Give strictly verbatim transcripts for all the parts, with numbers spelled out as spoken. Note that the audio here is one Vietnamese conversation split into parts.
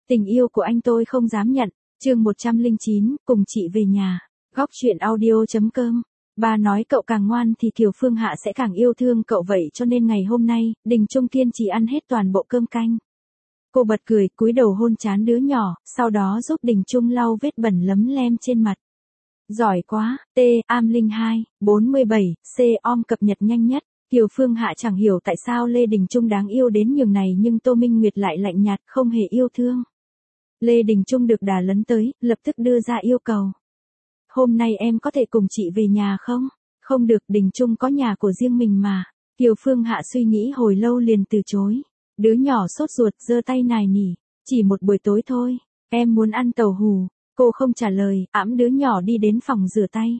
Tình yêu của anh tôi không dám nhận. Chương một trăm lẻ chín, cùng chị về nhà. Góc truyện audio chấm com. Ba nói cậu càng ngoan thì Kiều Phương Hạ sẽ càng yêu thương cậu, vậy cho nên ngày hôm nay, Đình Trung kiên trì ăn hết toàn bộ cơm canh. Cô bật cười, cúi đầu hôn trán đứa nhỏ, sau đó giúp Đình Trung lau vết bẩn lấm lem trên mặt. Giỏi quá, T, am linh hai, bốn mươi bảy, C, om cập nhật nhanh nhất. Kiều Phương Hạ chẳng hiểu tại sao Lê Đình Trung đáng yêu đến nhường này nhưng Tô Minh Nguyệt lại lạnh nhạt, không hề yêu thương. Lê Đình Trung được đà lấn tới, lập tức đưa ra yêu cầu. Hôm nay em có thể cùng chị về nhà không? Không được, Đình Trung có nhà của riêng mình mà. Kiều Phương Hạ suy nghĩ hồi lâu liền từ chối. Đứa nhỏ sốt ruột giơ tay nài nỉ. Chỉ một buổi tối thôi, em muốn ăn tàu hù. Cô không trả lời, ẵm đứa nhỏ đi đến phòng rửa tay.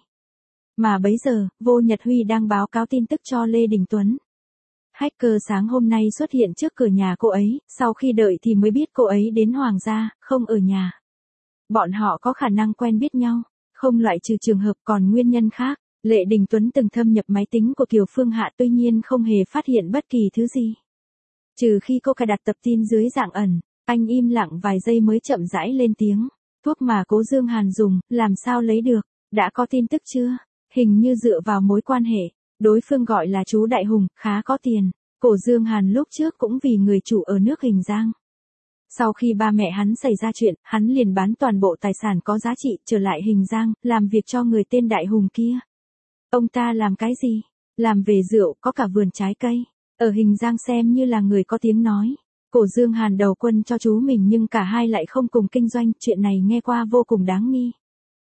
Mà bấy giờ, Vô Nhật Huy đang báo cáo tin tức cho Lê Đình Tuấn. Hacker sáng hôm nay xuất hiện trước cửa nhà cô ấy, sau khi đợi thì mới biết cô ấy đến Hoàng gia, không ở nhà. Bọn họ có khả năng quen biết nhau, không loại trừ trường hợp còn nguyên nhân khác. Lê Đình Tuấn từng thâm nhập máy tính của Kiều Phương Hạ tuy nhiên không hề phát hiện bất kỳ thứ gì. Trừ khi cô cài đặt tập tin dưới dạng ẩn, anh im lặng vài giây mới chậm rãi lên tiếng. Thuốc mà Cố Dương Hàn dùng, làm sao lấy được, đã có tin tức chưa? Hình như dựa vào mối quan hệ, đối phương gọi là chú Đại Hùng, khá có tiền. Cổ Dương Hàn lúc trước cũng vì người chủ ở nước Hình Giang. Sau khi ba mẹ hắn xảy ra chuyện, hắn liền bán toàn bộ tài sản có giá trị trở lại Hình Giang, làm việc cho người tên Đại Hùng kia. Ông ta làm cái gì? Làm về rượu, có cả vườn trái cây. Ở Hình Giang xem như là người có tiếng nói. Cổ Dương Hàn đầu quân cho chú mình nhưng cả hai lại không cùng kinh doanh, chuyện này nghe qua vô cùng đáng nghi.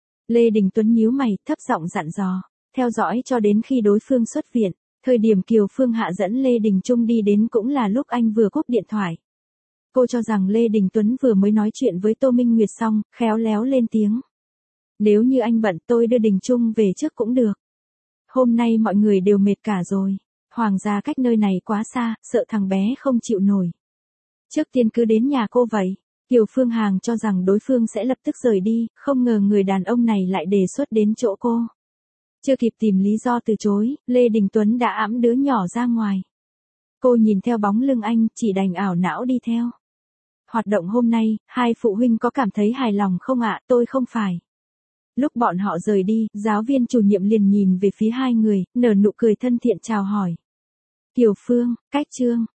Lê Đình Tuấn nhíu mày, thấp giọng dặn dò, theo dõi cho đến khi đối phương xuất viện. Thời điểm Kiều Phương Hạ dẫn Lê Đình Trung đi đến cũng là lúc anh vừa cúp điện thoại. Cô cho rằng Lê Đình Tuấn vừa mới nói chuyện với Tô Minh Nguyệt xong, khéo léo lên tiếng. Nếu như anh bận tôi đưa Đình Trung về trước cũng được. Hôm nay mọi người đều mệt cả rồi. Hoàng gia cách nơi này quá xa, sợ thằng bé không chịu nổi. Trước tiên cứ đến nhà cô vậy. Kiều Phương Hằng cho rằng đối phương sẽ lập tức rời đi, không ngờ người đàn ông này lại đề xuất đến chỗ cô. Chưa kịp tìm lý do từ chối, Lê Đình Tuấn đã ẵm đứa nhỏ ra ngoài. Cô nhìn theo bóng lưng anh, chỉ đành ảo não đi theo. Hoạt động hôm nay, hai phụ huynh có cảm thấy hài lòng không ạ? Tôi không phải. Lúc bọn họ rời đi, giáo viên chủ nhiệm liền nhìn về phía hai người, nở nụ cười thân thiện chào hỏi. Kiều Phương, cách Trương,